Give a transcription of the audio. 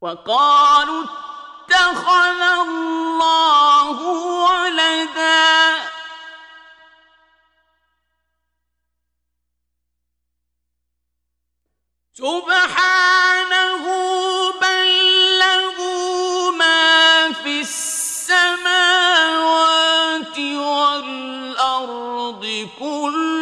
وقالوا اتخذ الله ولدا سبحانه بل له ما في السماوات والأرض كل